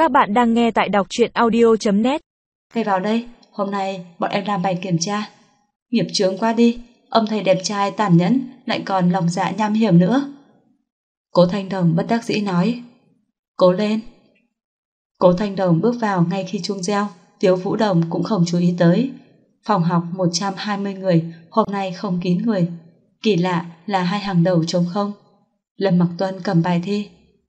Các bạn đang nghe tại đọc truyện audio.net. Thầy vào đây, hôm nay bọn em làm bài kiểm tra. Nghiệp chướng quá đi, ông thầy đẹp trai tàn nhẫn lại còn lòng dạ nham hiểm nữa. Cố Thanh Đồng bất đắc dĩ nói. Cố lên. Cố Thanh Đồng bước vào ngay khi chuông reo, Tiếu Vũ Đồng cũng không chú ý tới. Phòng học 120 người, hôm nay không kín người. Kỳ lạ là hai hàng đầu trống không. Lâm Mặc Tuân cầm bài thi.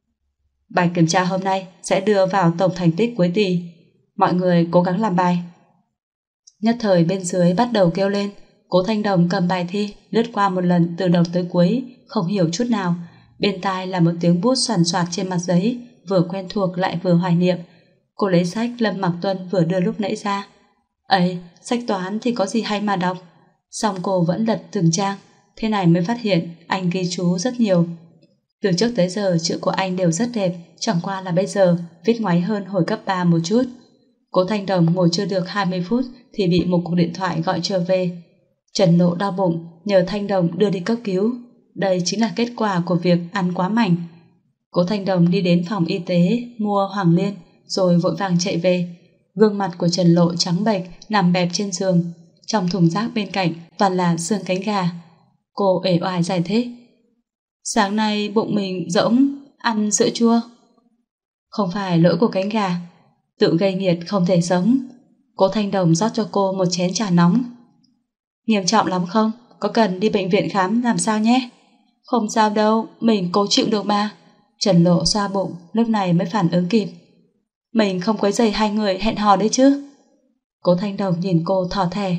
Bài kiểm tra hôm nay sẽ đưa vào tổng thành tích cuối kỳ. Mọi người cố gắng làm bài. Nhất thời bên dưới bắt đầu kêu lên. Cố Thanh Đồng cầm bài thi, lướt qua một lần từ đầu tới cuối, không hiểu chút nào. Bên tai là một tiếng bút xoàn xoạc trên mặt giấy, vừa quen thuộc lại vừa hoài niệm. Cô lấy sách Lâm Mặc Tuân vừa đưa lúc nãy ra. Ấy, sách toán thì có gì hay mà đọc. Xong cô vẫn lật từng trang, thế này mới phát hiện anh ghi chú rất nhiều. Từ trước tới giờ chữ của anh đều rất đẹp, chẳng qua là bây giờ viết ngoáy hơn hồi cấp 3 một chút. Cố Thanh Đồng ngồi chưa được 20 phút thì bị một cuộc điện thoại gọi trở về. Trần Lộ đau bụng, nhờ Thanh Đồng đưa đi cấp cứu. Đây chính là kết quả của việc ăn quá mảnh. Cố Thanh Đồng đi đến phòng y tế mua Hoàng Liên rồi vội vàng chạy về. Gương mặt của Trần Lộ trắng bệch nằm bẹp trên giường, trong thùng rác bên cạnh toàn là xương cánh gà. Cô uể oải giải thích. Sáng nay bụng mình rỗng, ăn sữa chua. Không phải lỗi của cánh gà, tự gây nghiệt không thể sống. Cố Thanh Đồng rót cho cô một chén trà nóng. Nghiêm trọng lắm không? Có cần đi bệnh viện khám làm sao nhé? Không sao đâu, mình cố chịu được mà. Trần Lộ xoa bụng, lúc này mới phản ứng kịp. Mình không quấy rầy hai người hẹn hò đấy chứ? Cố Thanh Đồng nhìn cô thỏ thẻ.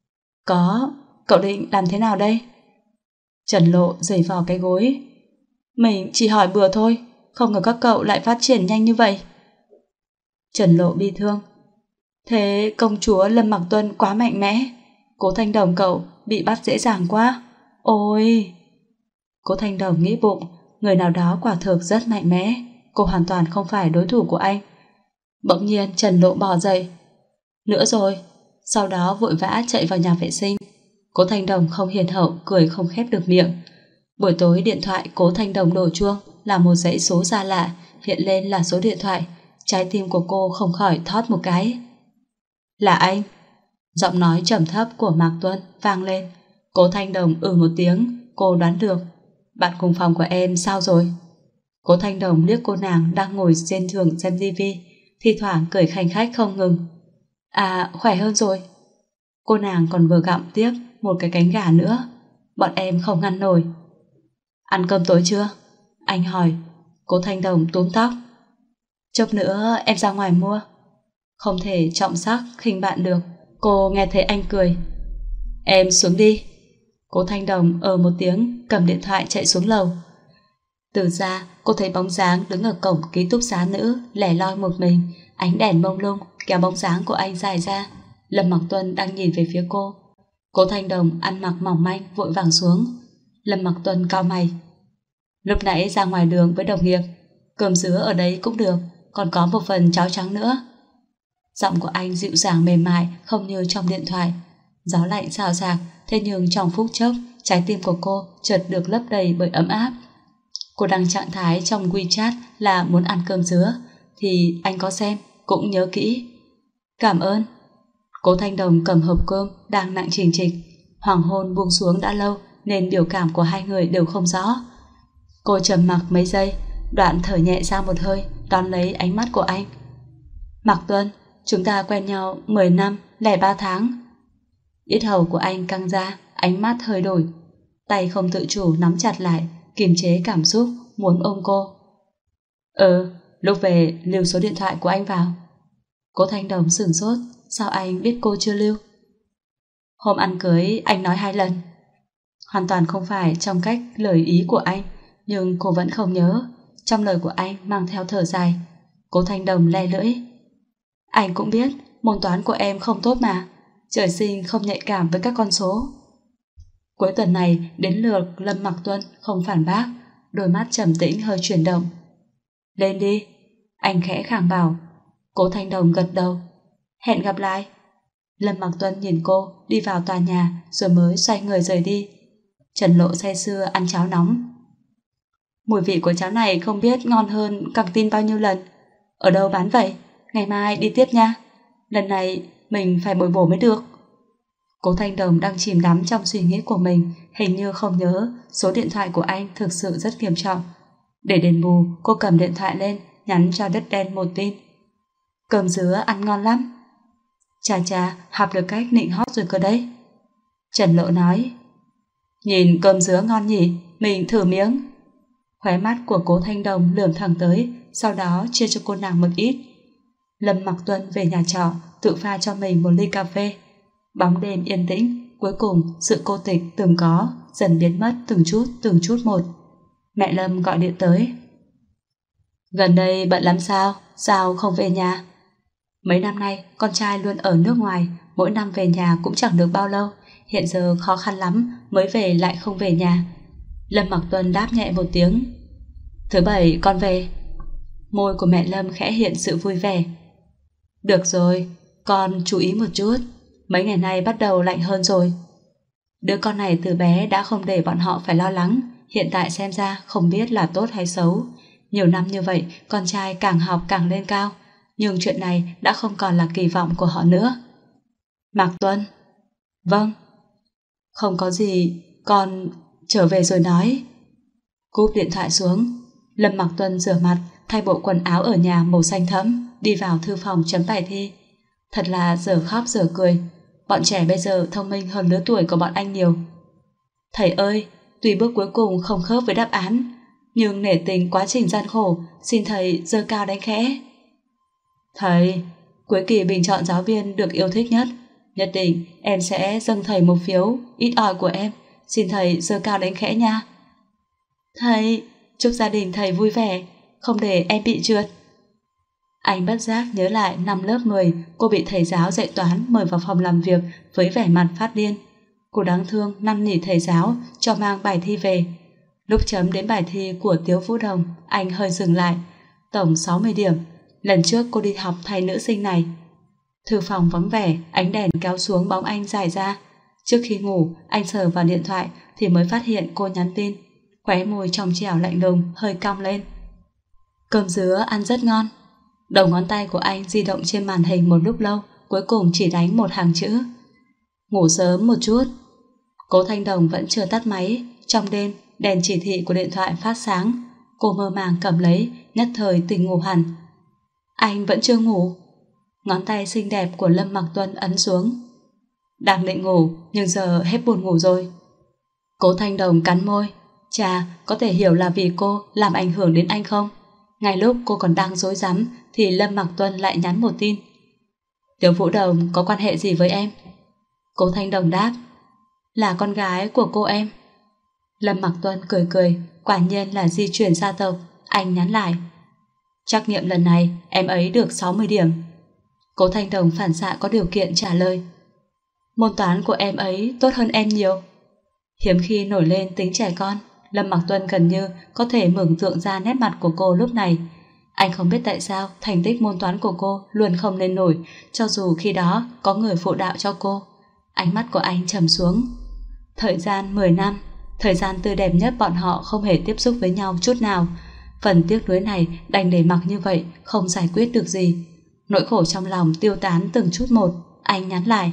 Có, cậu định làm thế nào đây? Trần Lộ giày vò cái gối. Mình chỉ hỏi bừa thôi, không ngờ các cậu lại phát triển nhanh như vậy. Trần Lộ bi thương. Thế công chúa Lâm Mặc Tuân quá mạnh mẽ, Cố Thanh Đồng cậu bị bắt dễ dàng quá. Ôi! Cố Thanh Đồng nghĩ bụng, người nào đó quả thực rất mạnh mẽ, cô hoàn toàn không phải đối thủ của anh. Bỗng nhiên Trần Lộ bò dậy. Nữa rồi, sau đó vội vã chạy vào nhà vệ sinh. Cố Thanh Đồng không hiền hậu, cười không khép được miệng. Buổi tối điện thoại Cố Thanh Đồng đổ chuông là một dãy số xa lạ, hiện lên là số điện thoại. Trái tim của cô không khỏi thót một cái. Là anh. Giọng nói trầm thấp của Mạc Tuân vang lên. Cố Thanh Đồng một tiếng, cô đoán được. Bạn cùng phòng của em sao rồi? Cố Thanh Đồng liếc cô nàng đang ngồi trên giường xem tivi, thi thoảng cười khanh khách không ngừng. À, khỏe hơn rồi. Cô nàng còn vừa gặm tiếp một cái cánh gà nữa. Bọn em không ngăn nổi. Ăn cơm tối chưa? Anh hỏi. Cố Thanh Đồng túm tóc. Chốc nữa em ra ngoài mua. Không thể trọng sắc khinh bạn được. Cô nghe thấy anh cười. Em xuống đi. Cố Thanh Đồng một tiếng, cầm điện thoại chạy xuống lầu. Từ xa cô thấy bóng dáng đứng ở cổng ký túc xá nữ lẻ loi một mình, ánh đèn mông lung kéo bóng dáng của anh dài ra. Lâm Mặc Tuân đang nhìn về phía cô. Cố Thanh Đồng ăn mặc mỏng manh vội vàng xuống. Lâm Mặc Tuân cau mày. Lúc nãy ra ngoài đường với đồng nghiệp, cơm dứa ở đấy cũng được, còn có một phần cháo trắng nữa. Giọng của anh dịu dàng mềm mại, không như trong điện thoại. Gió lạnh xào xạc, thế nhưng trong phút chốc trái tim của cô chợt được lấp đầy bởi ấm áp. Cô đăng trạng thái trong WeChat là muốn ăn cơm dứa, thì anh có xem, cũng nhớ kỹ. Cảm ơn. Cố Thanh Đồng cầm hộp cơm đang nặng chình trịch. Hoàng hôn buông xuống đã lâu nên biểu cảm của hai người đều không rõ. Cô trầm mặc mấy giây, đoạn thở nhẹ ra một hơi, đón lấy ánh mắt của anh. Mạc Tuân, chúng ta quen nhau 10 năm lẻ 3 tháng. Yết hầu của anh căng ra, ánh mắt hơi đổi. Tay không tự chủ nắm chặt lại, kiềm chế cảm xúc, muốn ôm cô. Lúc về lưu số điện thoại của anh vào. Cố Thanh Đồng sửng sốt, sao anh biết cô chưa lưu? Hôm ăn cưới anh nói 2 lần. Hoàn toàn không phải trong cách lời ý của anh, nhưng cô vẫn không nhớ. Trong lời của anh mang theo thở dài. Cố Thanh Đồng le lưỡi. Anh cũng biết môn toán của em không tốt mà, trời sinh không nhạy cảm với các con số. Cuối tuần này đến lượt Lâm Mặc Tuân không phản bác, đôi mắt trầm tĩnh hơi chuyển động. Lên đi, anh khẽ khàng bảo. Cố Thanh Đồng gật đầu. Hẹn gặp lại. Lâm Mặc Tuân nhìn cô đi vào tòa nhà rồi mới xoay người rời đi. Trần Lộ say sưa ăn cháo nóng. Mùi vị của cháo này không biết ngon hơn căng tin bao nhiêu lần. Ở đâu bán vậy? Ngày mai đi tiếp nha. Lần này mình phải bồi bổ mới được. Cố Thanh Đồng đang chìm đắm trong suy nghĩ của mình, hình như không nhớ số điện thoại của anh thực sự rất nghiêm trọng. Để đền bù, cô cầm điện thoại lên, nhắn cho Đất Đen một tin. Cơm dứa ăn ngon lắm. Chà chà, học được cách nịnh hót rồi cơ đấy. Trần Lộ nói, nhìn cơm dứa ngon nhỉ, mình thử miếng. Khóe mắt của Cố Thanh Đồng lườm thẳng tới, sau đó chia cho cô nàng một ít. Lâm Mặc Tuân về nhà trọ, tự pha cho mình một ly cà phê. Bóng đêm yên tĩnh, cuối cùng sự cô tịch từng có dần biến mất từng chút một. Mẹ Lâm gọi điện tới. Gần đây bận lắm sao? Sao không về nhà? Mấy năm nay con trai luôn ở nước ngoài, mỗi năm về nhà cũng chẳng được bao lâu, hiện giờ khó khăn lắm mới về lại không về nhà. Lâm Mặc Tuân đáp nhẹ một tiếng. Thứ Bảy con về. Môi của mẹ Lâm khẽ hiện sự vui vẻ. Được rồi, con chú ý một chút, mấy ngày nay bắt đầu lạnh hơn rồi. Đứa con này từ bé đã không để bọn họ phải lo lắng, hiện tại xem ra không biết là tốt hay xấu. Nhiều năm như vậy, con trai càng học càng lên cao, nhưng chuyện này đã không còn là kỳ vọng của họ nữa. Mạc Tuân. Vâng. Không có gì, con trở về rồi nói. Cúp điện thoại xuống, Lâm Mạc Tuân rửa mặt, thay bộ quần áo ở nhà màu xanh thẫm, đi vào thư phòng chấm bài thi. Thật là giờ khóc giờ cười, bọn trẻ bây giờ thông minh hơn lứa tuổi của bọn anh nhiều. Thầy ơi, tuy bước cuối cùng không khớp với đáp án, nhưng nể tình quá trình gian khổ, xin thầy giơ cao đánh khẽ. Thầy, cuối kỳ bình chọn giáo viên được yêu thích nhất, nhất định em sẽ dâng thầy một phiếu ít ỏi của em, xin thầy giơ cao đánh khẽ nha. Thầy, chúc gia đình thầy vui vẻ, không để em bị trượt. Anh bất giác nhớ lại năm lớp 10, cô bị thầy giáo dạy toán mời vào phòng làm việc với vẻ mặt phát điên. Cô đáng thương năn nỉ thầy giáo cho mang bài thi về. Lúc chấm đến bài thi của Tiếu Vũ Đồng, anh hơi dừng lại. Tổng 60 điểm. Lần trước cô đi học thay nữ sinh này. Thư phòng vắng vẻ, ánh đèn kéo xuống bóng anh dài ra. Trước khi ngủ, anh sờ vào điện thoại thì mới phát hiện cô nhắn tin. Khóe môi trong trẻo lạnh lùng hơi cong lên. Cơm dứa ăn rất ngon. Đầu ngón tay của anh di động trên màn hình một lúc lâu, cuối cùng chỉ đánh một hàng chữ. Ngủ sớm một chút. Cố Thanh Đồng vẫn chưa tắt máy. Trong đêm, đèn chỉ thị của điện thoại phát sáng. Cô mơ màng cầm lấy, nhất thời tỉnh ngủ hẳn. Anh vẫn chưa ngủ. Ngón tay xinh đẹp của Lâm Mặc Tuân ấn xuống. Đang định ngủ, nhưng giờ hết buồn ngủ rồi. Cố Thanh Đồng cắn môi. Chà, có thể hiểu là vì cô làm ảnh hưởng đến anh không? Ngay lúc cô còn đang rối rắm thì Lâm Mặc Tuân lại nhắn một tin. Tiểu Vũ Đồng có quan hệ gì với em? Cố Thanh Đồng đáp. Là con gái của cô em. Lâm Mặc Tuân cười cười, quả nhiên là di truyền gia tộc. Anh nhắn lại. Trắc nghiệm lần này em ấy được 60 điểm. Cố Thanh Đồng phản xạ có điều kiện trả lời. Môn toán của em ấy tốt hơn em nhiều. Hiếm khi nổi lên tính trẻ con, Lâm Mặc Tuân gần như có thể mường tượng ra nét mặt của cô lúc này. Anh không biết tại sao thành tích môn toán của cô luôn không lên nổi, cho dù khi đó có người phụ đạo cho cô. Ánh mắt của anh trầm xuống. Thời gian 10 năm, thời gian tươi đẹp nhất bọn họ không hề tiếp xúc với nhau chút nào. Phần tiếc nuối này đành để mặc như vậy, không giải quyết được gì. Nỗi khổ trong lòng tiêu tán từng chút một. Anh nhắn lại.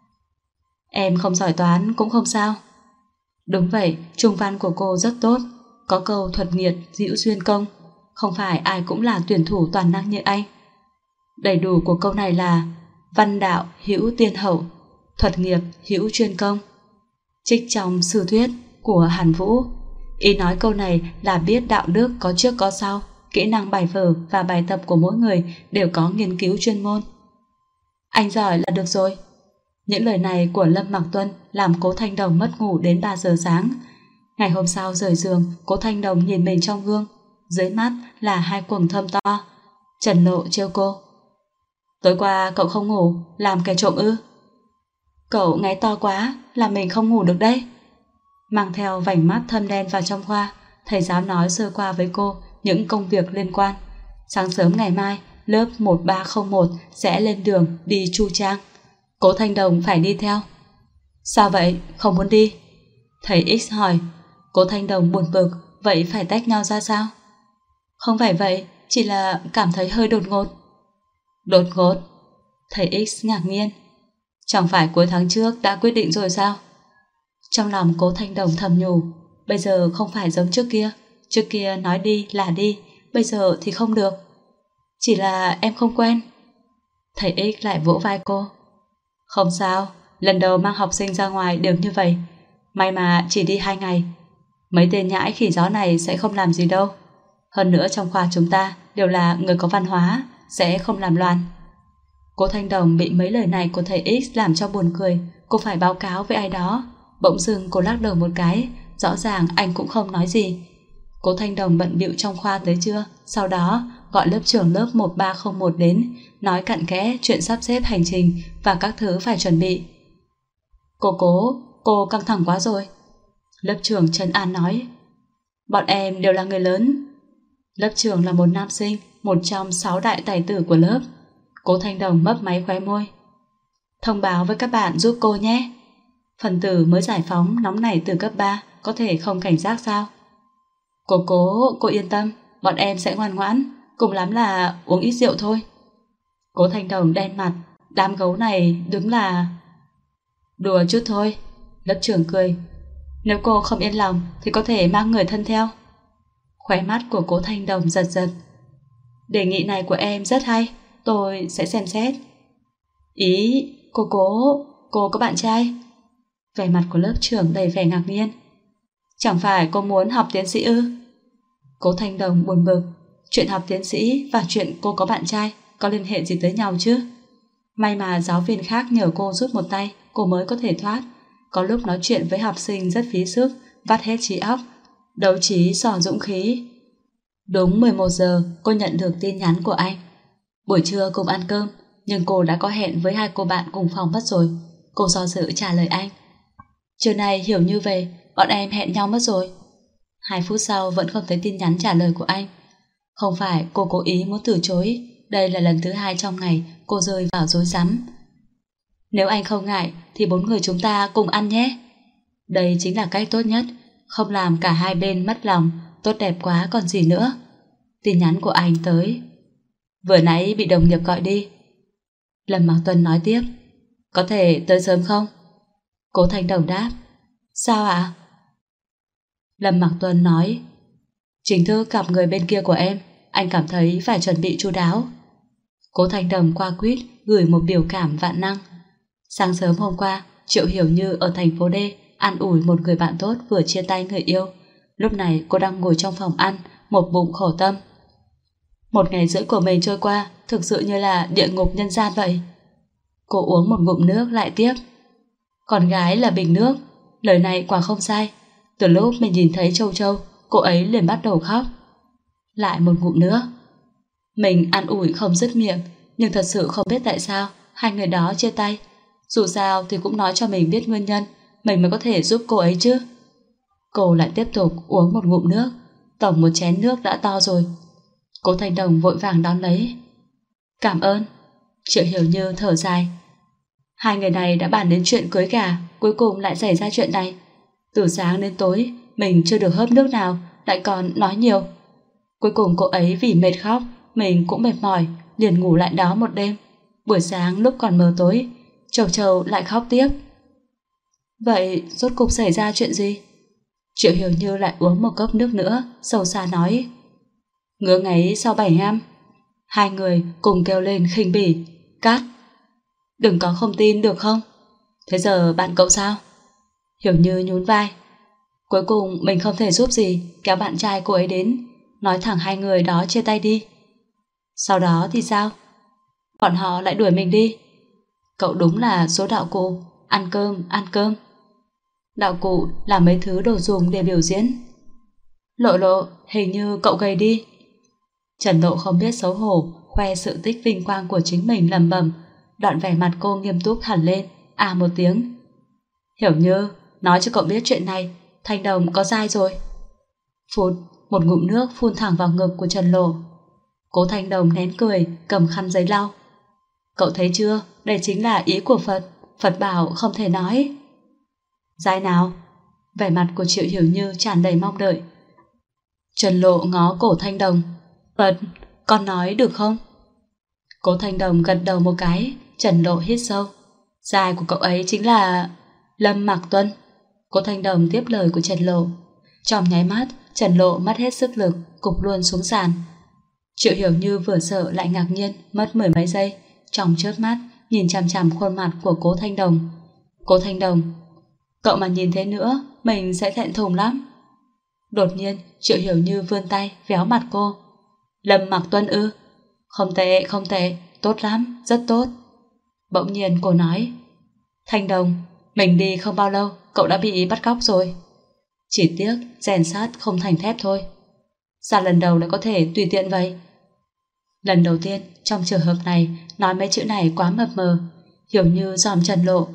Em không giỏi toán cũng không sao. Đúng vậy, trung văn của cô rất tốt. Có câu thuật nghiệt dĩu duyên công. Không phải ai cũng là tuyển thủ toàn năng như anh. Đầy đủ của câu này là văn đạo hữu tiên hậu, thuật nghiệp hữu chuyên công. Trích trong Sư Thuyết của Hàn Vũ. Ý nói câu này là biết đạo đức có trước có sau, kỹ năng bài vở và bài tập của mỗi người đều có nghiên cứu chuyên môn. Anh giỏi là được rồi. Những lời này của Lâm Mặc Tuân làm Cố Thanh Đồng mất ngủ đến 3 giờ sáng. Ngày hôm sau rời giường, Cố Thanh Đồng nhìn mình trong gương, dưới mắt là hai quầng thâm to. Trần Lộ trêu cô. Tối qua cậu không ngủ, làm kẻ trộm ư? Cậu ngáy to quá, làm mình không ngủ được đấy. Mang theo vành mắt thâm đen vào trong khoa, thầy giáo nói sơ qua với cô những công việc liên quan. Sáng sớm ngày mai, lớp 1301 sẽ lên đường đi Chu Trang. Cố Thanh Đồng phải đi theo. Sao vậy, không muốn đi? Thầy X hỏi. Cố Thanh Đồng buồn bực, vậy phải tách nhau ra sao? Không phải vậy, chỉ là cảm thấy hơi đột ngột. Đột ngột? Thầy X ngạc nhiên. Chẳng phải cuối tháng trước đã quyết định rồi sao? Trong lòng Cố Thanh Đồng thầm nhủ, bây giờ không phải giống trước kia nói đi là đi, bây giờ thì không được. Chỉ là em không quen. Thầy X lại vỗ vai cô. Không sao, lần đầu mang học sinh ra ngoài đều như vậy. May mà chỉ đi 2 ngày. Mấy tên nhãi khỉ gió này sẽ không làm gì đâu. Hơn nữa trong khoa chúng ta đều là người có văn hóa, sẽ không làm loạn. Cố Thanh Đồng bị mấy lời này của thầy X làm cho buồn cười. Cô phải báo cáo với ai đó. Bỗng dưng cô lắc đầu một cái. Rõ ràng anh cũng không nói gì. Cố Thanh Đồng bận bịu trong khoa tới trưa. Sau đó gọi lớp trưởng lớp 1301 đến, nói cặn kẽ chuyện sắp xếp hành trình và các thứ phải chuẩn bị. Cô căng thẳng quá rồi. Lớp trưởng trấn an nói. Bọn em đều là người lớn. Lớp trưởng là một nam sinh, một trong 6 đại tài tử của lớp. Cố Thanh Đồng mấp máy khóe môi. Thông báo với các bạn giúp cô nhé. Phần tử mới giải phóng nóng nảy từ cấp 3 có thể không cảnh giác sao? Cô yên tâm, bọn em sẽ ngoan ngoãn, cùng lắm là uống ít rượu thôi. Cố Thanh Đồng đen mặt, đám gấu này đúng là... Đùa chút thôi. Lớp trưởng cười. Nếu cô không yên lòng thì có thể mang người thân theo. Khóe mắt của Cố Thanh Đồng giật giật. Đề nghị này của em rất hay, tôi sẽ xem xét. Ý, cô có bạn trai? Vẻ mặt của lớp trưởng đầy vẻ ngạc nhiên. Chẳng phải cô muốn học tiến sĩ ư? Cố Thanh Đồng buồn bực. Chuyện học tiến sĩ và chuyện cô có bạn trai có liên hệ gì tới nhau chứ? May mà giáo viên khác nhờ cô giúp một tay, cô mới có thể thoát. Có lúc nói chuyện với học sinh rất phí sức, vắt hết trí óc, đấu trí sò dũng khí. Đúng 11 giờ cô nhận được tin nhắn của anh. Buổi trưa cùng ăn cơm, nhưng cô đã có hẹn với 2 cô bạn cùng phòng mất rồi. Cô do dự trả lời anh. Trưa nay Hiểu Như về, bọn em hẹn nhau mất rồi. 2 phút sau vẫn không thấy tin nhắn trả lời của anh. Không phải cô cố ý muốn từ chối, đây là lần thứ 2 trong ngày cô rơi vào rối rắm. Nếu anh không ngại thì 4 người chúng ta cùng ăn nhé. Đây chính là cách tốt nhất, không làm cả hai bên mất lòng, tốt đẹp quá còn gì nữa. Tin nhắn của anh tới. Vừa nãy bị đồng nghiệp gọi đi. Lâm Mạc Tuân nói tiếp. Có thể tới sớm không? Cố Thanh Đồng đáp. Sao ạ? Lâm Mạc Tuân nói. Chính thức gặp người bên kia của em, anh cảm thấy phải chuẩn bị chu đáo. Cố Thanh Đồng qua quýt gửi một biểu cảm vạn năng. Sáng sớm hôm qua, Triệu Hiểu Như ở thành phố D an ủi một người bạn tốt vừa chia tay người yêu. Lúc này cô đang ngồi trong phòng ăn, một bụng khổ tâm. 1 ngày rưỡi của mình trôi qua thực sự như là địa ngục nhân gian vậy. Cô uống một ngụm nước lại tiếp. Con gái là bình nước, lời này quả không sai. Từ lúc mình nhìn thấy Châu Châu, cô ấy liền bắt đầu khóc. Lại một ngụm nữa. Mình an ủi không dứt miệng, nhưng thật sự không biết tại sao 2 người đó chia tay. Dù sao thì cũng nói cho mình biết nguyên nhân, mình mới có thể giúp cô ấy chứ. Cô lại tiếp tục uống một ngụm nước, tổng một chén nước đã to rồi. Cố Thanh Đồng vội vàng đón lấy. Cảm ơn. Triệu Hiểu Như thở dài. 2 người này đã bàn đến chuyện cưới gà, cuối cùng lại xảy ra chuyện này. Từ sáng đến tối mình chưa được hớp nước nào, lại còn nói nhiều. Cuối cùng cô ấy vì mệt khóc, mình cũng mệt mỏi, liền ngủ lại đó một đêm. Buổi sáng lúc còn mờ tối, Châu Châu lại khóc tiếp. Vậy rốt cục xảy ra chuyện gì? Triệu Hiểu Như lại uống một cốc nước nữa, sâu xa nói. Ngứa ngáy sau 7 năm. 2 người cùng kêu lên khinh bỉ. Cắt. Đừng có không tin được không? Thế giờ bạn cậu sao? Hiểu Như nhún vai. Cuối cùng mình không thể giúp gì, kéo bạn trai cô ấy đến, nói thẳng 2 người đó chia tay đi. Sau đó thì sao? Bọn họ lại đuổi mình đi. Cậu đúng là số đạo cụ. Ăn cơm. Đạo cụ là mấy thứ đồ dùng để biểu diễn. Lộ, hình như cậu gầy đi. Trần Lộ không biết xấu hổ, khoe sự tích vinh quang của chính mình lẩm bẩm. Đoạn vẻ mặt cô nghiêm túc hẳn lên, một tiếng. Hiểu Như, nói cho cậu biết chuyện này, Thanh Đồng có dai rồi. Phụt, một ngụm nước phun thẳng vào ngực của Trần Lộ. Cố Thanh Đồng nén cười, cầm khăn giấy lau. Cậu thấy chưa, đây chính là ý của Phật, Phật bảo không thể nói. Dai nào? Vẻ mặt của Triệu Hiểu Như tràn đầy mong đợi. Trần Lộ ngó cổ Thanh Đồng. con nói được không? Cố Thanh Đồng gật đầu một cái. Trần Lộ hít sâu. Dài của cậu ấy chính là Lâm Mạc Tuân. Cố Thanh Đồng tiếp lời của Trần Lộ. Trong nháy mắt, Trần Lộ mất hết sức lực, cục luôn xuống sàn. Triệu Hiểu Như vừa sợ lại ngạc nhiên, mất mười mấy giây, trong chớp mắt nhìn chằm chằm khuôn mặt của Cố Thanh Đồng. Cố Thanh Đồng, cậu mà nhìn thế nữa, mình sẽ thẹn thùng lắm. Đột nhiên, Triệu Hiểu Như vươn tay véo mặt cô. Lâm Mạc Tuân ư? Không tệ, không tệ, tốt lắm, rất tốt. Bỗng nhiên cô nói, Thanh Đồng, mình đi không bao lâu, cậu đã bị bắt cóc rồi. Chỉ tiếc rèn sắt không thành thép thôi. Sao lần đầu lại có thể tùy tiện vậy? Lần đầu tiên trong trường hợp này nói mấy chữ này quá mập mờ. Hiểu Như dòm Trần Lộ.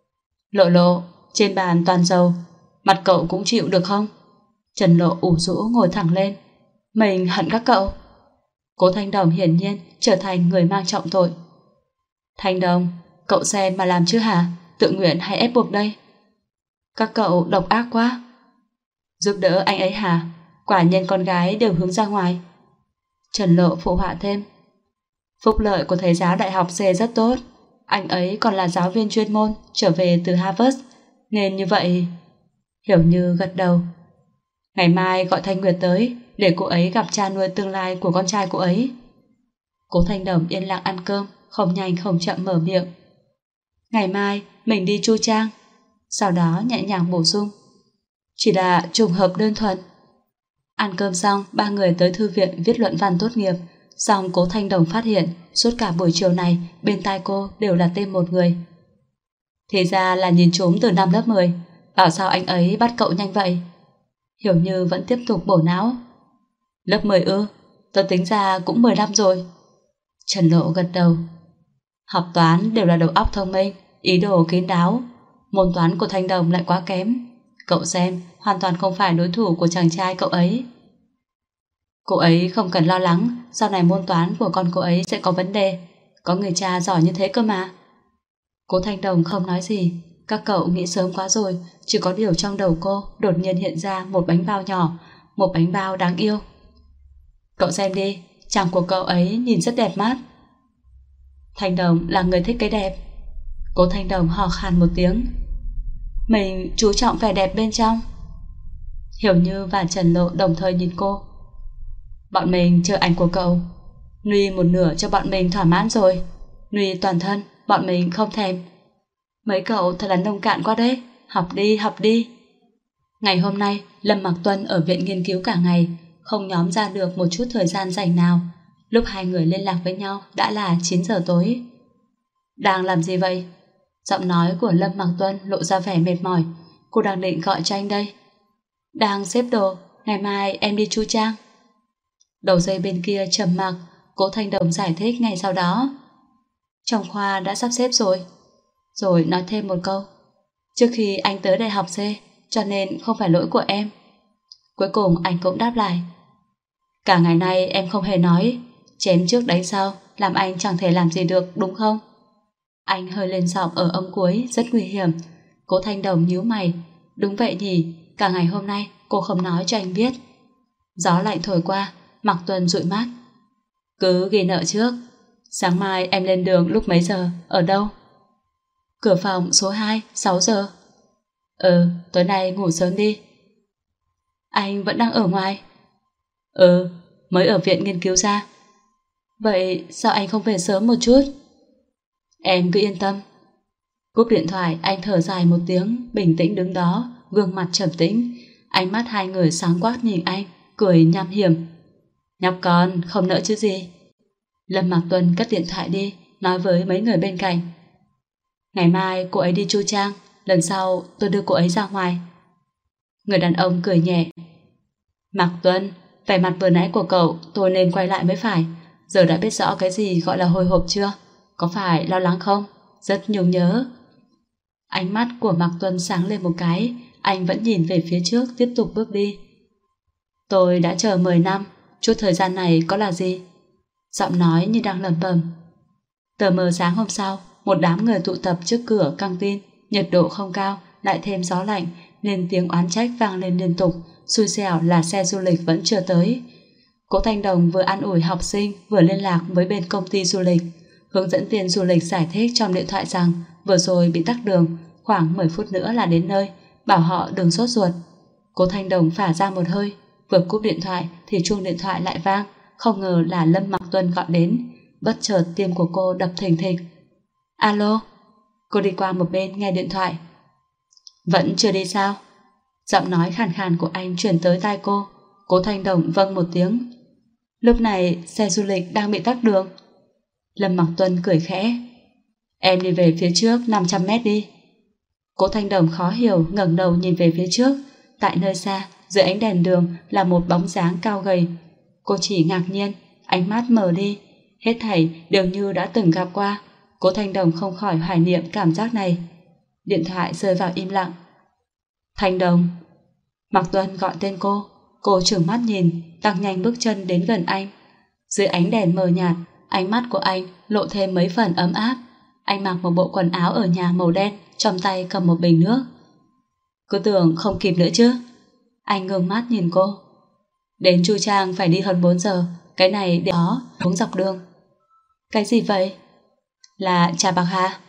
Lộ Lộ, trên bàn toàn dầu, mặt cậu cũng chịu được không? Trần Lộ ủ rũ ngồi thẳng lên. Mình hận các cậu. Cố Thanh Đồng hiển nhiên trở thành người mang trọng tội. Thanh Đồng, cậu xem mà làm chứ hả? Tự nguyện hay ép buộc đây? Các cậu độc ác quá. Giúp đỡ anh ấy hả? Quả nhiên con gái đều hướng ra ngoài. Trần Lộ phụ họa thêm. Phúc lợi của thầy giáo đại học C rất tốt. Anh ấy còn là giáo viên chuyên môn trở về từ Harvard, nên như vậy. Hiểu Như gật đầu. Ngày mai gọi Thanh Nguyệt tới để cô ấy gặp cha nuôi tương lai của con trai cô ấy. Cố Thanh Đồng yên lặng ăn cơm, không nhanh không chậm mở miệng. Ngày mai mình đi Chu Trang. Sau đó nhẹ nhàng bổ sung. Chỉ là trùng hợp đơn thuần. Ăn cơm xong, ba người tới thư viện viết luận văn tốt nghiệp. Xong Cố Thanh Đồng phát hiện suốt cả buổi chiều này bên tai cô đều là tên một người. Thì ra là nhìn trúng từ năm lớp 10. Bảo sao anh ấy bắt cậu nhanh vậy? Hiểu Như vẫn tiếp tục bổ não. Lớp 10 ư? Tôi tính ra cũng 10 năm rồi. Trần Lộ gật đầu. Học toán đều là đầu óc thông minh, ý đồ kín đáo. Môn toán của Thanh Đồng lại quá kém. Cậu xem, hoàn toàn không phải đối thủ của chàng trai cậu ấy. Cô ấy không cần lo lắng, sau này môn toán của con cô ấy sẽ có vấn đề. Có người cha giỏi như thế cơ mà. Cố Thanh Đồng không nói gì. Các cậu nghĩ sớm quá rồi. Chỉ có điều trong đầu cô đột nhiên hiện ra một bánh bao nhỏ, một bánh bao đáng yêu. Cậu xem đi, chàng của cậu ấy nhìn rất đẹp mắt. Thanh Đồng là người thích cái đẹp. Cố Thanh Đồng hò khan một tiếng. Mình chú trọng vẻ đẹp bên trong. Hiểu Như và Trần Lộ đồng thời nhìn cô. Bọn mình chờ ảnh của cậu. Nuôi một nửa cho bọn mình thỏa mãn rồi. Nuôi toàn thân, bọn mình không thèm. Mấy cậu thật là nông cạn quá đấy. Học đi, học đi. Ngày hôm nay, Lâm Mạc Tuân ở viện nghiên cứu cả ngày, không nhóm ra được một chút thời gian rảnh nào. Lúc hai người liên lạc với nhau đã là 9 giờ tối. Đang làm gì vậy? Giọng nói của Lâm Mạc Tuân lộ ra vẻ mệt mỏi. Cô đang định gọi cho anh đây. Đang xếp đồ, ngày mai em đi Chu Trang. Đầu dây bên kia trầm mặc. Cố Thanh Đồng giải thích ngay sau đó. Trong khoa đã sắp xếp rồi. Rồi nói thêm một câu. Trước khi anh tới đại học C, cho nên không phải lỗi của em. Cuối cùng anh cũng đáp lại. Cả ngày nay em không hề nói. Chém trước đánh sau, làm anh chẳng thể làm gì được, đúng không? Anh hơi lên giọng ở âm cuối, rất nguy hiểm. Cố Thanh Đồng nhíu mày. Đúng vậy nhỉ, cả ngày hôm nay cô không nói cho anh biết. Gió lạnh thổi qua, Mạc Tuân dụi mắt. Cứ ghi nợ trước. Sáng mai em lên đường lúc mấy giờ, ở đâu? Cửa phòng số 2, 6 giờ. Tối nay ngủ sớm đi. Anh vẫn đang ở ngoài? Mới ở viện nghiên cứu ra. Vậy sao anh không về sớm một chút? Em cứ yên tâm. Cúp điện thoại, anh thở dài một tiếng, bình tĩnh đứng đó, gương mặt trầm tĩnh. Ánh mắt hai người sáng quắc nhìn anh, cười nham hiểm. Nhóc con, không nỡ chứ gì. Lâm Mạc Tuân cất điện thoại đi, nói với mấy người bên cạnh. Ngày mai cô ấy đi Chu Trang, lần sau tôi đưa cô ấy ra ngoài. Người đàn ông cười nhẹ. Mạc Tuân, vẻ mặt vừa nãy của cậu tôi nên quay lại mới phải. Giờ đã biết rõ cái gì gọi là hồi hộp chưa? Có phải lo lắng không? Rất nhung nhớ. Ánh mắt của Mạc Tuân sáng lên một cái. Anh vẫn nhìn về phía trước, tiếp tục bước đi. Tôi đã chờ 10 năm. Chút thời gian này có là gì? Giọng nói như đang lẩm bẩm. Tờ mờ sáng hôm sau, một đám người tụ tập trước cửa căng tin. Nhiệt độ không cao, lại thêm gió lạnh, nên tiếng oán trách vang lên liên tục. Xui xẻo là xe du lịch vẫn chưa tới. Cố Thanh Đồng vừa an ủi học sinh vừa liên lạc với bên công ty du lịch. Hướng dẫn viên du lịch giải thích trong điện thoại rằng vừa rồi bị tắc đường, khoảng 10 phút nữa là đến nơi, bảo họ đừng sốt ruột. Cố Thanh Đồng phả ra một hơi, vừa cúp điện thoại thì chuông điện thoại lại vang, không ngờ là Lâm Mặc Tuân gọi đến. Bất chợt tim của cô đập thình thịch. Alo? Cô đi qua một bên nghe điện thoại. Vẫn chưa đi sao? Giọng nói khàn khàn của anh truyền tới tai cô. Cố Thanh Đồng vâng một tiếng. Lúc này xe du lịch đang bị tắc đường. Lâm Mặc Tuân cười khẽ. Em đi về phía trước 500 mét đi. Cố Thanh Đồng khó hiểu ngẩng đầu nhìn về phía trước. Tại nơi xa, dưới ánh đèn đường là một bóng dáng cao gầy. Cô chỉ ngạc nhiên, ánh mắt mờ đi. Hết thảy đều như đã từng gặp qua. Cố Thanh Đồng không khỏi hoài niệm cảm giác này. Điện thoại rơi vào im lặng. Thanh Đồng. Mặc Tuân gọi tên cô. Cô trừng mắt nhìn, tăng nhanh bước chân đến gần anh. Dưới ánh đèn mờ nhạt, ánh mắt của anh lộ thêm mấy phần ấm áp. Anh mặc một bộ quần áo ở nhà màu đen, trong tay cầm một bình nước. Cứ tưởng không kịp nữa chứ. Anh ngước mắt nhìn cô. Đến Chu Trang phải đi hơn 4 giờ. Cái này để đó uống dọc đường. Cái gì vậy? Là trà bạc hà.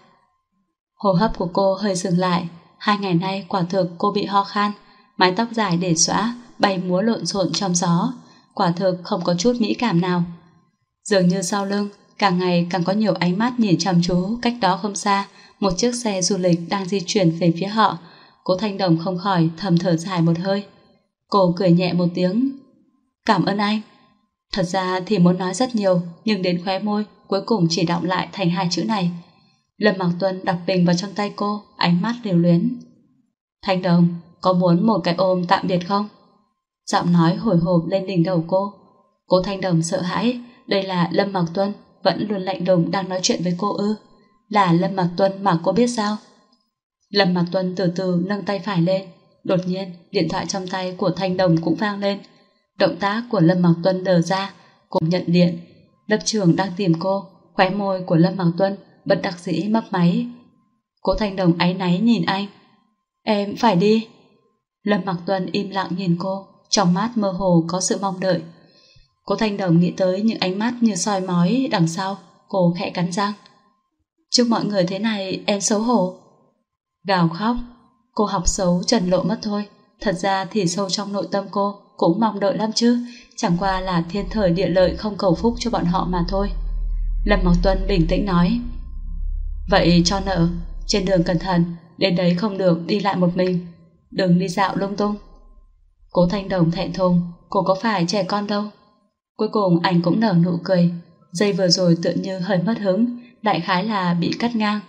Hô hấp của cô hơi dừng lại. 2 ngày nay quả thực cô bị ho khan, mái tóc dài để xõa bay múa lộn xộn trong gió, quả thực không có chút mỹ cảm nào. Dường như sau lưng càng ngày càng có nhiều ánh mắt nhìn chăm chú. Cách đó không xa, một chiếc xe du lịch đang di chuyển về phía họ. Cố Thanh Đồng không khỏi thầm thở dài một hơi. Cô cười nhẹ một tiếng. Cảm ơn anh. Thật ra thì muốn nói rất nhiều, nhưng đến khóe môi cuối cùng chỉ đọng lại thành 2 chữ này. Lâm Mặc Tuân đặt bình vào trong tay cô, ánh mắt lưu luyến. Thanh Đồng, có muốn một cái ôm tạm biệt không? Giọng nói hồi hộp lên đỉnh đầu cô. Cố Thanh Đồng sợ hãi. Đây là Lâm Mặc Tuân, vẫn luôn lạnh lùng đang nói chuyện với cô ư? Là Lâm Mặc Tuân mà cô biết sao? Lâm Mặc Tuân từ từ nâng tay phải lên. Đột nhiên điện thoại trong tay của Thanh Đồng cũng vang lên. Động tác của Lâm Mặc Tuân đờ ra. Cô nhận điện. Lớp trưởng đang tìm cô. Khóe môi của Lâm Mặc Tuân bất đắc dĩ mấp máy. Cố Thanh Đồng áy náy nhìn anh. Em phải đi. Lâm Mặc Tuân im lặng nhìn cô, trong mắt mơ hồ có sự mong đợi. Cố Thanh Đồng nghĩ tới những ánh mắt như soi mói đằng sau. Cô khẽ cắn răng. Trước mọi người thế này em xấu hổ. Gào khóc. Cô học xấu trần lộ mất thôi. Thật ra thì sâu trong nội tâm cô cũng mong đợi lắm chứ. Chẳng qua là thiên thời địa lợi không cầu phúc cho bọn họ mà thôi. Lâm Mặc Tuân bình tĩnh nói. Vậy cho nợ, trên đường cẩn thận, đến đấy không được đi lại một mình, đừng đi dạo lung tung. Cố Thanh Đồng thẹn thùng. Cô có phải trẻ con đâu. Cuối cùng anh cũng nở nụ cười. Giây vừa rồi tựa như hơi mất hứng, đại khái là bị cắt ngang.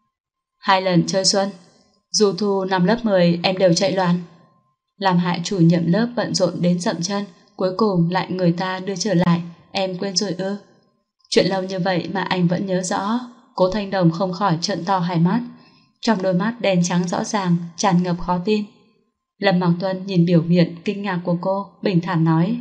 2 lần chơi xuân, dù thu năm lớp 10 em đều chạy loạn, làm hại chủ nhiệm lớp bận rộn đến dậm chân, cuối cùng lại người ta đưa trở lại. Em quên rồi ư? Chuyện lâu như vậy mà anh vẫn nhớ rõ. Cố Thanh Đồng không khỏi trợn to hai mắt, trong đôi mắt đen trắng rõ ràng tràn ngập khó tin. Lâm Mặc Tuân nhìn biểu hiện kinh ngạc của cô, bình thản nói.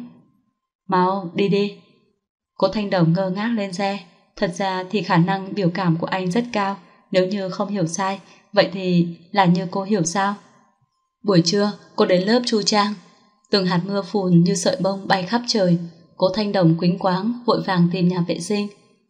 Mau đi đi. Cố Thanh Đồng ngơ ngác lên xe. Thật ra thì khả năng biểu cảm của anh rất cao. Nếu như không hiểu sai, vậy thì là như cô hiểu sao? Buổi trưa cô đến lớp Chu Trang. Từng hạt mưa phùn như sợi bông bay khắp trời. Cố Thanh Đồng quĩnh quáng vội vàng tìm nhà vệ sinh.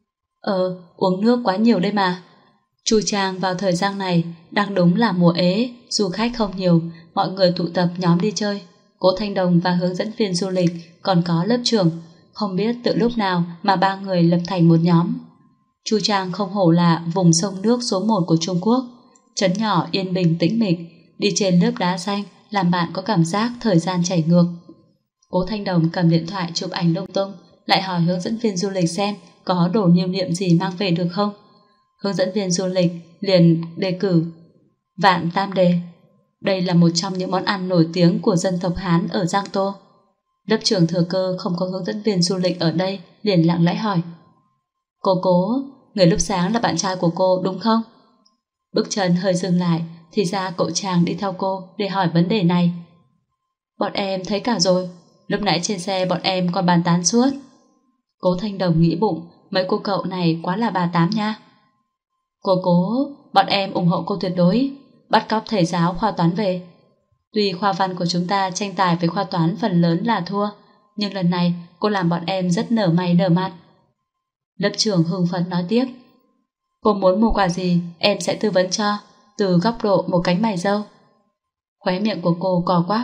Uống nước quá nhiều đây mà. Chu Trang vào thời gian này đang đúng là mùa ế, du khách không nhiều, mọi người tụ tập nhóm đi chơi. Cố Thanh Đồng và hướng dẫn viên du lịch, còn có lớp trưởng, không biết từ lúc nào mà 3 người lập thành một nhóm. Chu Trang không hổ là vùng sông nước số 1 của Trung Quốc, trấn nhỏ yên bình tĩnh mịch, đi trên lớp đá xanh làm bạn có cảm giác thời gian chảy ngược. Cố Thanh Đồng cầm điện thoại chụp ảnh lung tung, lại hỏi hướng dẫn viên du lịch xem có đồ lưu niệm gì mang về được không. Hướng dẫn viên du lịch liền đề cử Vạn Tam Đề. Đây là một trong những món ăn nổi tiếng của dân tộc Hán ở Giang Tô. Lớp trưởng thừa cơ không có hướng dẫn viên du lịch ở đây, liền lặng lẽ hỏi. Cô Cố, người lúc sáng là bạn trai của cô đúng không? Bước chân hơi dừng lại, thì ra cậu chàng đi theo cô để hỏi vấn đề này. Bọn em thấy cả rồi, lúc nãy trên xe bọn em còn bàn tán suốt. Cố Thanh Đồng nghĩ bụng, mấy cô cậu này quá là bà tám nha. Cô Cố, bọn em ủng hộ cô tuyệt đối, bắt cóc thầy giáo khoa toán về. Tuy khoa văn của chúng ta tranh tài với khoa toán phần lớn là thua, nhưng lần này cô làm bọn em rất nở mày nở mặt. Lớp trưởng hưng phấn nói tiếp. Cô muốn mua quà gì em sẽ tư vấn cho, từ góc độ một cánh mày râu. Khóe miệng của cô cò quắp.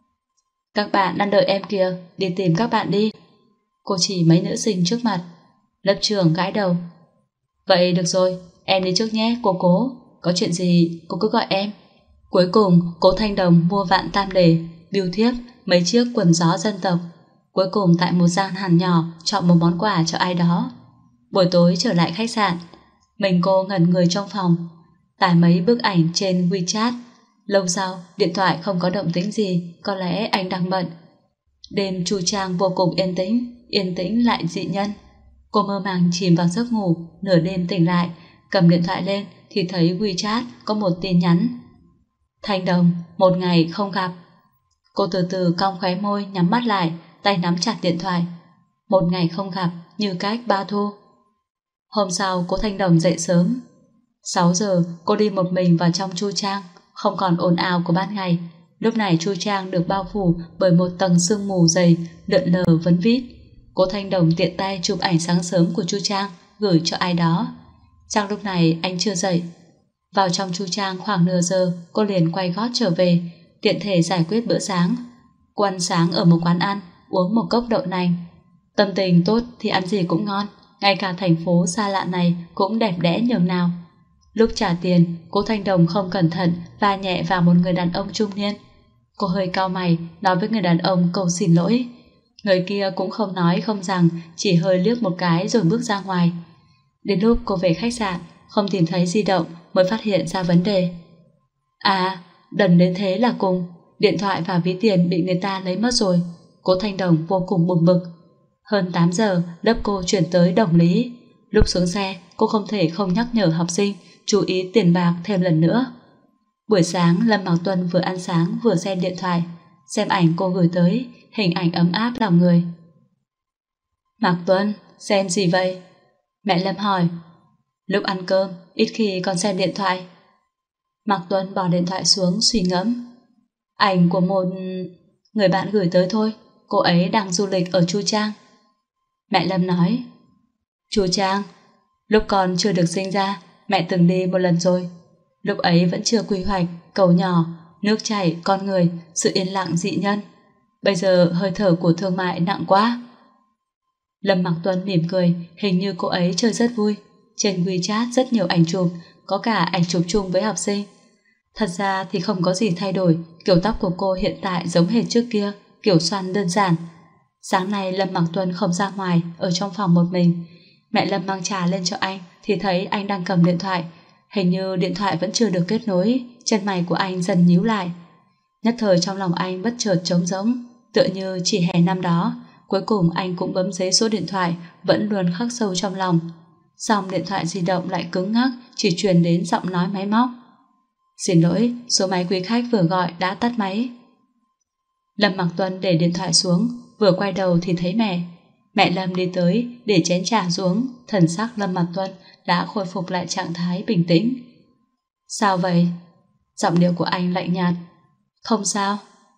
Các bạn đang đợi em kìa, đi tìm các bạn đi. Cô chỉ mấy nữ sinh trước mặt. Lớp trưởng gãi đầu. Vậy được rồi, em đi trước nhé cô Cố. Có chuyện gì cô cứ gọi em. Cuối cùng Cố Thanh Đồng mua vạn tam đề, bưu thiếp, mấy chiếc quần gió dân tộc. Cuối cùng tại một gian hàng nhỏ chọn một món quà cho ai đó. Buổi tối trở lại khách sạn, mình cô ngẩn người trong phòng, tải mấy bức ảnh trên WeChat. Lâu sau điện thoại không có động tĩnh gì, có lẽ anh đang bận. Đêm Chu Trang vô cùng yên tĩnh lại dị nhân. Cô mơ màng chìm vào giấc ngủ, nửa đêm tỉnh lại, cầm điện thoại lên thì thấy WeChat có một tin nhắn. Thanh Đồng, một ngày không gặp. Cô từ từ cong khóe môi, nhắm mắt lại, tay nắm chặt điện thoại. Một ngày không gặp như cách ba thu. Hôm sau cô Thanh Đồng dậy sớm. 6 giờ cô đi một mình vào trong Chu Trang, không còn ồn ào của ban ngày. Lúc này Chu Trang được bao phủ bởi một tầng sương mù dày, lượn lờ vấn vít. Cô Thanh Đồng tiện tay chụp ảnh sáng sớm của Chu Trang gửi cho ai đó. Trang lúc này anh chưa dậy. Vào trong Chu Trang khoảng nửa giờ, cô liền quay gót trở về, tiện thể giải quyết bữa sáng. Cô ăn sáng ở một quán ăn, uống một cốc đậu nành. Tâm tình tốt thì ăn gì cũng ngon, ngay cả thành phố xa lạ này cũng đẹp đẽ nhường nào. Lúc trả tiền, cô Thanh Đồng không cẩn thận va nhẹ vào một người đàn ông trung niên. Cô hơi cau mày, nói với người đàn ông câu xin lỗi. Người kia cũng không nói không rằng, chỉ hơi liếc một cái rồi bước ra ngoài. Đến lúc cô về khách sạn, không tìm thấy di động mới phát hiện ra vấn đề. À, đần đến thế là cùng, điện thoại và ví tiền bị người ta lấy mất rồi. Cô Thanh Đồng vô cùng bực bực. Hơn 8 giờ, lớp cô chuyển tới Đồng Lý. Lúc xuống xe, cô không thể không nhắc nhở học sinh chú ý tiền bạc thêm lần nữa. Buổi sáng, Lâm Mạc Tuân vừa ăn sáng vừa xem điện thoại, xem ảnh cô gửi tới, hình ảnh ấm áp lòng người. Mạc Tuân, xem gì vậy? Mẹ Lâm hỏi. Lúc ăn cơm, ít khi còn xem điện thoại. Mạc Tuân bỏ điện thoại xuống suy ngẫm. Ảnh của một người bạn gửi tới thôi, cô ấy đang du lịch ở Chu Trang. Mẹ Lâm nói. Chu Trang, lúc con chưa được sinh ra, mẹ từng đi một lần rồi. Lúc ấy vẫn chưa quy hoạch, cầu nhỏ, nước chảy, con người, sự yên lặng dị nhân. Bây giờ hơi thở của thương mại nặng quá. Lâm Mạc Tuân mỉm cười, hình như cô ấy chơi rất vui. Trên WeChat rất nhiều ảnh chụp, có cả ảnh chụp chung với học sinh. Thật ra thì không có gì thay đổi, kiểu tóc của cô hiện tại giống hệt trước kia, kiểu xoăn đơn giản. Sáng nay Lâm Mạc Tuân không ra ngoài, ở trong phòng một mình. Mẹ Lâm mang trà lên cho anh thì thấy anh đang cầm điện thoại. Hình như điện thoại vẫn chưa được kết nối, chân mày của anh dần nhíu lại. Nhất thời trong lòng anh bất chợt trống rỗng, tựa như chỉ hè năm đó. Cuối cùng anh cũng bấm giấy số điện thoại, vẫn luôn khắc sâu trong lòng. Xong điện thoại di động lại cứng ngắc, chỉ truyền đến giọng nói máy móc. Xin lỗi, số máy quý khách vừa gọi đã tắt máy. Lâm Mạc Tuân để điện thoại xuống, vừa quay đầu thì thấy mẹ. Mẹ Lâm đi tới để chén trà xuống, thần sắc Lâm Mạc Tuân đã khôi phục lại trạng thái bình tĩnh. Sao vậy? Giọng điệu của anh lạnh nhạt. Không sao.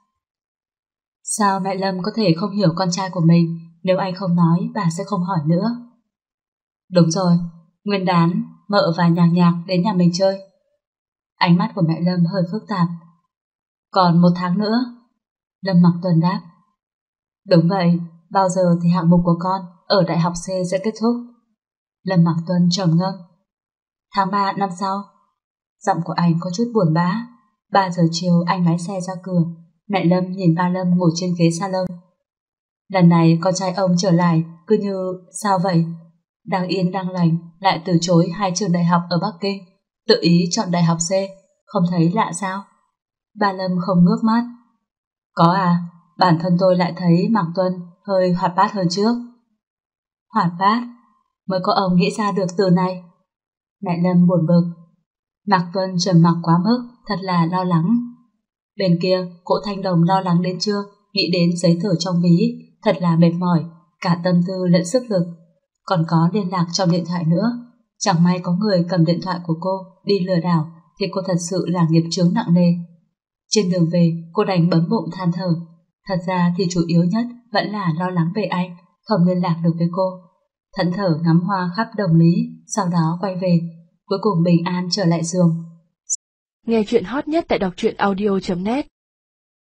Sao mẹ Lâm có thể không hiểu con trai của mình? Nếu anh không nói, bà sẽ không hỏi nữa. Đúng rồi, Nguyên đán mợ và Nhạc Nhạc đến nhà mình chơi. Ánh mắt của mẹ Lâm hơi phức tạp. Còn 1 tháng nữa. Lâm Mạc Tuân đáp. Đúng vậy, bao giờ thì hạng mục của con ở đại học C sẽ kết thúc? Lâm Mạc Tuân trầm ngâm. Tháng 3 năm sau. Giọng của anh có chút buồn bã. 3 giờ chiều anh lái xe ra cửa. Mẹ Lâm nhìn ba Lâm ngồi trên ghế salon. Lần này con trai ông trở lại cứ như sao vậy? Đang yên đang lành lại từ chối 2 trường đại học ở Bắc Kinh, tự ý chọn đại học C, không thấy lạ sao? Ba Lâm không ngước mắt. Có à, bản thân tôi lại thấy Mạc Tuân hơi hoạt bát hơn trước. Hoạt bát? Mới có ông nghĩ ra được từ này. Mẹ Lâm buồn bực. Mạc Tuân trầm mặc quá mức, thật là lo lắng. Bên kia, cô Thanh Đồng lo lắng đến trưa, nghĩ đến giấy tờ trong ví, thật là mệt mỏi, cả tâm tư lẫn sức lực. Còn có liên lạc trong điện thoại nữa. Chẳng may có người cầm điện thoại của cô đi lừa đảo thì cô thật sự là nghiệp chướng nặng nề. Trên đường về, cô đành bấm bụng than thở. Thật ra thì chủ yếu nhất vẫn là lo lắng về anh, không liên lạc được với cô. Thẫn thờ ngắm hoa khắp đồng lý, sau đó quay về, cuối cùng bình an trở lại giường. Nghe chuyện hot nhất tại đọc truyện audio.net